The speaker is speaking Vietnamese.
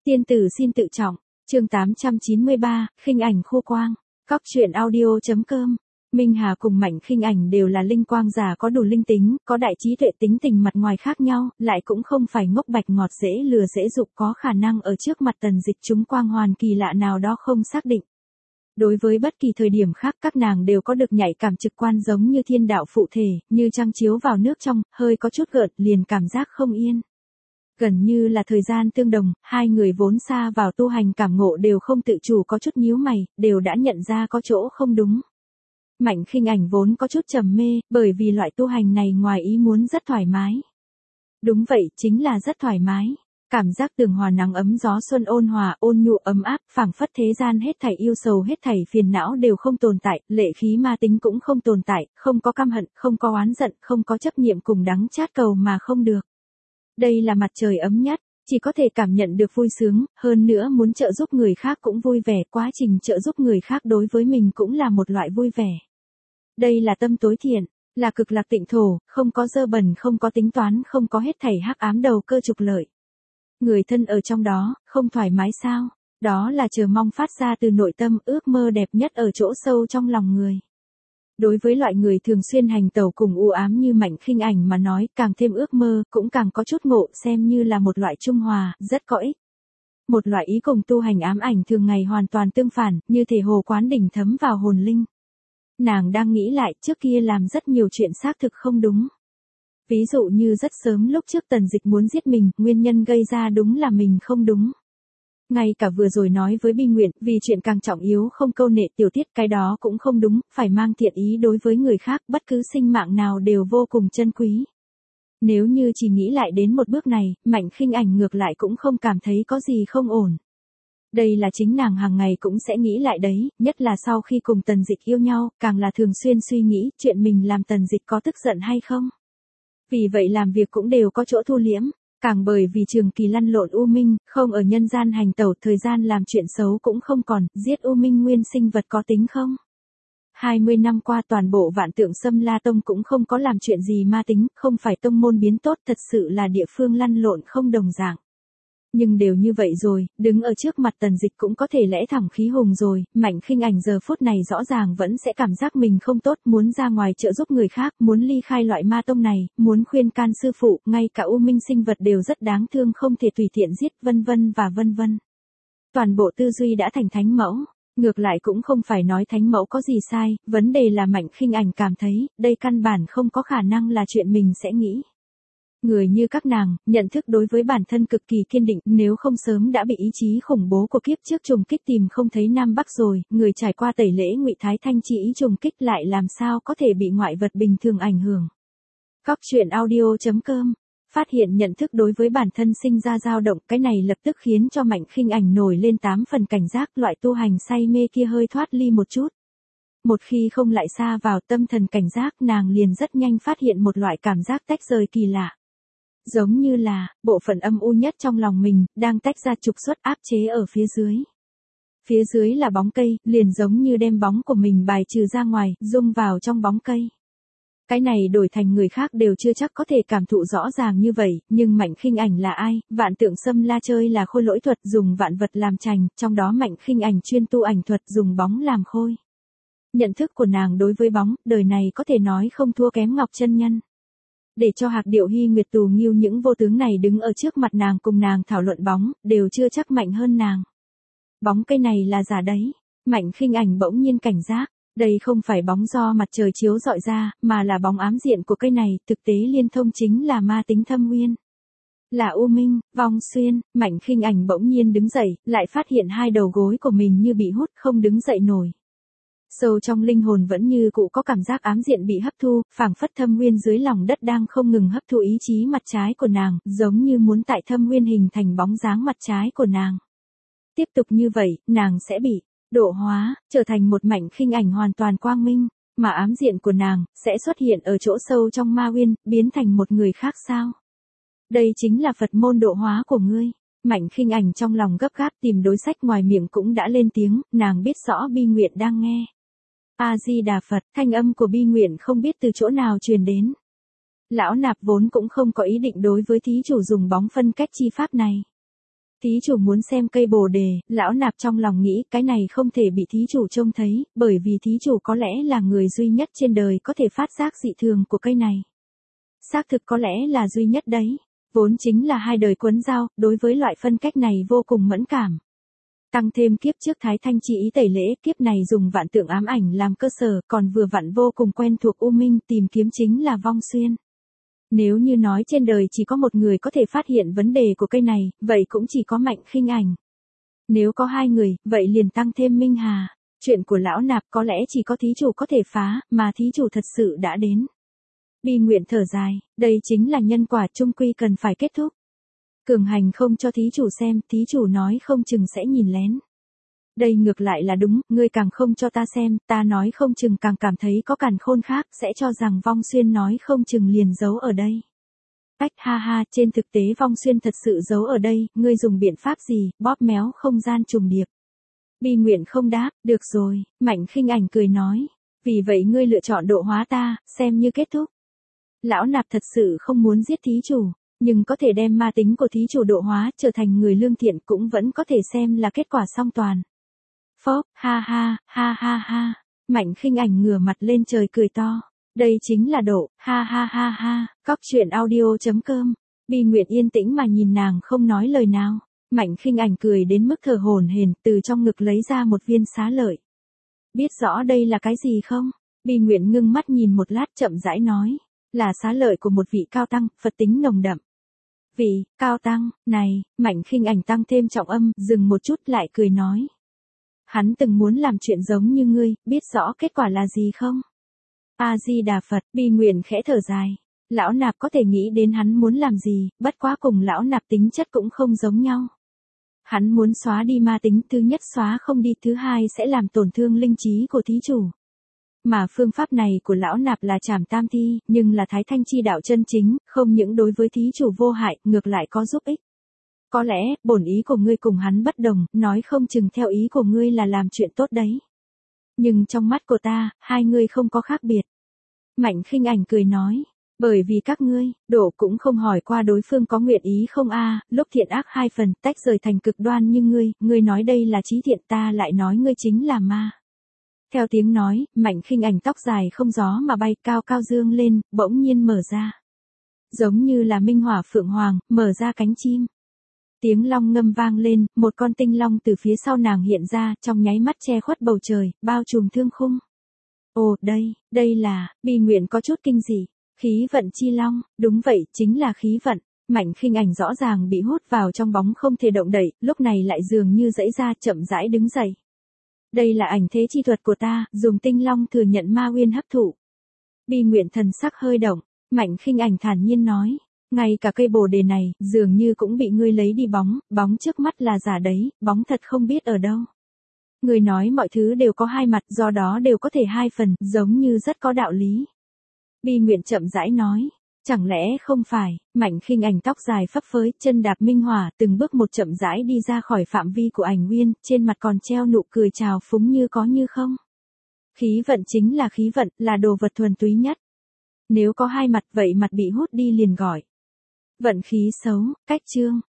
Tiên tử xin tự trọng, chương 893, khinh ảnh khô quang, Cóc truyện audio.com. Minh Hà cùng Mạnh Khinh Ảnh đều là linh quang giả có đủ linh tính, có đại trí tuệ, tính tình mặt ngoài khác nhau, lại cũng không phải ngốc bạch ngọt dễ lừa dễ dục, có khả năng ở trước mặt Tần Dịch chúng quang hoàn kỳ lạ nào đó không xác định. Đối với bất kỳ thời điểm khác các nàng đều có được nhạy cảm trực quan giống như thiên đạo phụ thể, như trăng chiếu vào nước trong, hơi có chút gợn liền cảm giác không yên. Gần như là thời gian tương đồng, hai người vốn xa vào tu hành cảm ngộ đều không tự chủ có chút nhíu mày, đều đã nhận ra có chỗ không đúng. Mạnh Khinh Ảnh vốn có chút trầm mê, bởi vì loại tu hành này ngoài ý muốn rất thoải mái. Đúng vậy, chính là rất thoải mái. Cảm giác tường hòa nắng ấm gió xuân ôn hòa, ôn nhu ấm áp, phảng phất thế gian hết thảy yêu sầu hết thảy phiền não đều không tồn tại, lệ khí ma tính cũng không tồn tại, không có căm hận, không có oán giận, không có chấp niệm cùng đắng chát cầu mà không được. Đây là mặt trời ấm nhất, chỉ có thể cảm nhận được vui sướng, hơn nữa muốn trợ giúp người khác cũng vui vẻ, quá trình trợ giúp người khác đối với mình cũng là một loại vui vẻ. Đây là tâm tối thiện, là cực lạc tịnh thổ, không có dơ bẩn, không có tính toán, không có hết thảy hắc ám đầu cơ trục lợi. Người thân ở trong đó, không thoải mái sao? Đó là chờ mong phát ra từ nội tâm, ước mơ đẹp nhất ở chỗ sâu trong lòng người. Đối với loại người thường xuyên hành tẩu cùng u ám như Mạnh Khinh Ảnh mà nói, càng thêm ước mơ, cũng càng có chút ngộ, xem như là một loại trung hòa, rất có ích. Một loại ý cùng tu hành ám ảnh thường ngày hoàn toàn tương phản, như thể hồ quán đỉnh thấm vào hồn linh. Nàng đang nghĩ lại, trước kia làm rất nhiều chuyện xác thực không đúng. Ví dụ như rất sớm lúc trước Tần Dịch muốn giết mình, nguyên nhân gây ra đúng là mình không đúng. Ngay cả vừa rồi nói với Bi Nguyện, vì chuyện càng trọng yếu không câu nệ tiểu tiết, cái đó cũng không đúng, phải mang thiện ý đối với người khác, bất cứ sinh mạng nào đều vô cùng chân quý. Nếu như chỉ nghĩ lại đến một bước này, Mạnh Khinh Ảnh ngược lại cũng không cảm thấy có gì không ổn. Đây là chính nàng hàng ngày cũng sẽ nghĩ lại đấy, nhất là sau khi cùng Tần Dịch yêu nhau, càng là thường xuyên suy nghĩ chuyện mình làm Tần Dịch có tức giận hay không. Vì vậy làm việc cũng đều có chỗ thu liễm, càng bởi vì trường kỳ lăn lộn u minh, không ở nhân gian hành tẩu, thời gian làm chuyện xấu cũng không còn, giết u minh nguyên sinh vật có tính không? 20 năm qua toàn bộ Vạn Tượng Sâm La Tông cũng không có làm chuyện gì ma tính, không phải tông môn biến tốt, thật sự là địa phương lăn lộn không đồng dạng. Nhưng đều như vậy rồi, đứng ở trước mặt Tần Dịch cũng có thể lẽ thẳng khí hùng rồi, Mạnh Khinh Ảnh giờ phút này rõ ràng vẫn sẽ cảm giác mình không tốt, muốn ra ngoài trợ giúp người khác, muốn ly khai loại ma tông này, muốn khuyên can sư phụ, ngay cả u minh sinh vật đều rất đáng thương không thể tùy tiện giết, vân vân và vân vân. Toàn bộ tư duy đã thành thánh mẫu, ngược lại cũng không phải nói thánh mẫu có gì sai, vấn đề là Mạnh Khinh Ảnh cảm thấy, đây căn bản không có khả năng là chuyện mình sẽ nghĩ. Người như các nàng, nhận thức đối với bản thân cực kỳ kiên định, nếu không sớm đã bị ý chí khủng bố của kiếp trước trùng kích tìm không thấy Nam Bắc rồi, người trải qua tẩy lễ Ngụy Thái Thanh chi ý trùng kích lại làm sao có thể bị ngoại vật bình thường ảnh hưởng. Cóc truyện audio.com. Phát hiện nhận thức đối với bản thân sinh ra dao động, cái này lập tức khiến cho Mạnh Khinh Ảnh nổi lên 8 phần cảnh giác, loại tu hành say mê kia hơi thoát ly một chút. Một khi không lại xa vào tâm thần cảnh giác, nàng liền rất nhanh phát hiện một loại cảm giác tách rời kỳ lạ. Giống như là, bộ phận âm u nhất trong lòng mình, đang tách ra trục xuất áp chế ở phía dưới. Phía dưới là bóng cây, liền giống như đem bóng của mình bài trừ ra ngoài, dung vào trong bóng cây. Cái này đổi thành người khác đều chưa chắc có thể cảm thụ rõ ràng như vậy, nhưng Mạnh Khinh Ảnh là ai? Vạn Tượng Sâm La chơi là khôi lỗi thuật, dùng vạn vật làm trành, trong đó Mạnh Khinh Ảnh chuyên tu ảnh thuật, dùng bóng làm khôi. Nhận thức của nàng đối với bóng, đời này có thể nói không thua kém Ngọc Chân Nhân. Để cho Hạc Điệu Hy Nguyệt Tù Nghiêu những vô tướng này đứng ở trước mặt nàng cùng nàng thảo luận bóng, đều chưa chắc mạnh hơn nàng. Bóng cây này là giả đấy. Mạnh Khinh Ảnh bỗng nhiên cảnh giác, đây không phải bóng do mặt trời chiếu rọi ra, mà là bóng ám diện của cây này, thực tế liên thông chính là ma tính thâm uyên. Là u minh, vong xuyên. Mạnh Khinh Ảnh bỗng nhiên đứng dậy, lại phát hiện hai đầu gối của mình như bị hút không đứng dậy nổi. Sâu trong linh hồn vẫn như cũ có cảm giác ám diện bị hấp thu, phảng phất thâm nguyên dưới lòng đất đang không ngừng hấp thu ý chí mặt trái của nàng, giống như muốn tại thâm nguyên hình thành bóng dáng mặt trái của nàng. Tiếp tục như vậy, nàng sẽ bị độ hóa, trở thành một Mạnh Khinh Ảnh hoàn toàn quang minh, mà ám diện của nàng sẽ xuất hiện ở chỗ sâu trong ma uyên, biến thành một người khác sao? Đây chính là Phật môn độ hóa của ngươi. Mạnh Khinh Ảnh trong lòng gấp gáp tìm đối sách, ngoài miệng cũng đã lên tiếng, nàng biết rõ Bi Nguyện đang nghe. A-di-đà Phật, thanh âm của Bi Nguyện không biết từ chỗ nào truyền đến. Lão nạp vốn cũng không có ý định đối với thí chủ dùng bóng phân cách chi pháp này. Thí chủ muốn xem cây bồ đề, lão nạp trong lòng nghĩ cái này không thể bị thí chủ trông thấy, bởi vì thí chủ có lẽ là người duy nhất trên đời có thể phát giác dị thường của cây này. Xác thực có lẽ là duy nhất đấy. Vốn chính là hai đời quấn dao, đối với loại phân cách này vô cùng mẫn cảm. Tăng thêm kiếp trước Thái Thanh chi ý tẩy lễ, kiếp này dùng vạn tượng ám ảnh làm cơ sở, còn vừa vặn vô cùng quen thuộc U Minh, tìm kiếm chính là Vong Xuyên. Nếu như nói trên đời chỉ có một người có thể phát hiện vấn đề của cây này, vậy cũng chỉ có Mạnh Khinh Ảnh. Nếu có hai người, vậy liền tăng thêm Minh Hà. Chuyện của lão nạp có lẽ chỉ có thí chủ có thể phá, mà thí chủ thật sự đã đến. Bi nguyện thở dài, đây chính là nhân quả chung quy cần phải kết thúc. Cường hành không cho thí chủ xem, thí chủ nói không chừng sẽ nhìn lén. Đây ngược lại là đúng, ngươi càng không cho ta xem, ta nói không chừng càng cảm thấy có càn khôn khác, sẽ cho rằng Vong Xuyên nói không chừng liền giấu ở đây. Ách ha ha, trên thực tế Vong Xuyên thật sự giấu ở đây, ngươi dùng biện pháp gì, bóp méo không gian trùng điệp. Bi nguyện không đáp, được rồi, Mạnh Khinh Ảnh cười nói, vì vậy ngươi lựa chọn độ hóa ta, xem như kết thúc. Lão nạp thật sự không muốn giết thí chủ, nhưng có thể đem ma tính của thí chủ độ hóa trở thành người lương thiện cũng vẫn có thể xem là kết quả song toàn. Phốc, ha ha, ha ha ha, Mạnh Khinh Ảnh ngửa mặt lên trời cười to, đây chính là độ, ha ha ha ha, Cóc Truyện Audio.com, Bi nguyện yên tĩnh mà nhìn nàng không nói lời nào, Mạnh Khinh Ảnh cười đến mức thở hổn hển, từ trong ngực lấy ra một viên xá lợi. Biết rõ đây là cái gì không? Bi nguyện ngưng mắt nhìn một lát chậm rãi nói. Là xá lợi của một vị cao tăng, Phật tính nồng đậm. Vị, cao tăng, này, Mạnh Khinh Ảnh tăng thêm trọng âm, dừng một chút lại cười nói. Hắn từng muốn làm chuyện giống như ngươi, biết rõ kết quả là gì không? A-di-đà Phật, Bi nguyện khẽ thở dài. Lão nạp có thể nghĩ đến hắn muốn làm gì, bất quá cùng lão nạp tính chất cũng không giống nhau. Hắn muốn xóa đi ma tính, thứ nhất xóa không đi, thứ hai sẽ làm tổn thương linh trí của thí chủ. Mà phương pháp này của lão nạp là trảm tam thi, nhưng là Thái Thanh chi đạo chân chính, không những đối với thí chủ vô hại, ngược lại có giúp ích. Có lẽ, bổn ý của ngươi cùng hắn bất đồng, nói không chừng theo ý của ngươi là làm chuyện tốt đấy. Nhưng trong mắt của ta, hai ngươi không có khác biệt. Mạnh Khinh Ảnh cười nói, bởi vì các ngươi, độ cũng không hỏi qua đối phương có nguyện ý không a, lúc thiện ác hai phần, tách rời thành cực đoan như ngươi nói đây là trí thiện, ta lại nói ngươi chính là ma. Theo tiếng nói, Mạnh Khinh Ảnh tóc dài không gió mà bay cao cao dương lên, bỗng nhiên mở ra. Giống như là minh hỏa phượng hoàng, mở ra cánh chim. Tiếng long ngâm vang lên, một con tinh long từ phía sau nàng hiện ra, trong nháy mắt che khuất bầu trời, bao trùm thương khung. Ồ, đây là, Bi nguyện có chút kinh dị. Khí vận chi long, đúng vậy, chính là khí vận. Mạnh Khinh Ảnh rõ ràng bị hút vào trong bóng không thể động đậy, lúc này lại dường như giãy ra chậm rãi đứng dậy. Đây là ảnh thế chi thuật của ta, dùng tinh long thừa nhận ma uyên hấp thụ. Bi nguyện thần sắc hơi động, Mạnh Khinh Ảnh thản nhiên nói, ngay cả cây bồ đề này, dường như cũng bị ngươi lấy đi bóng trước mắt là giả đấy, bóng thật không biết ở đâu. Ngươi nói mọi thứ đều có hai mặt, do đó đều có thể hai phần, giống như rất có đạo lý. Bi nguyện chậm rãi nói, chẳng lẽ không phải, Mạnh Khinh Ảnh tóc dài phấp phới, chân đạp minh hỏa, từng bước một chậm rãi đi ra khỏi phạm vi của ảnh nguyên, trên mặt còn treo nụ cười trào phúng như có như không. Khí vận chính là khí vận, là đồ vật thuần túy nhất. Nếu có hai mặt vậy mặt bị hút đi liền gọi vận khí xấu, cách chương.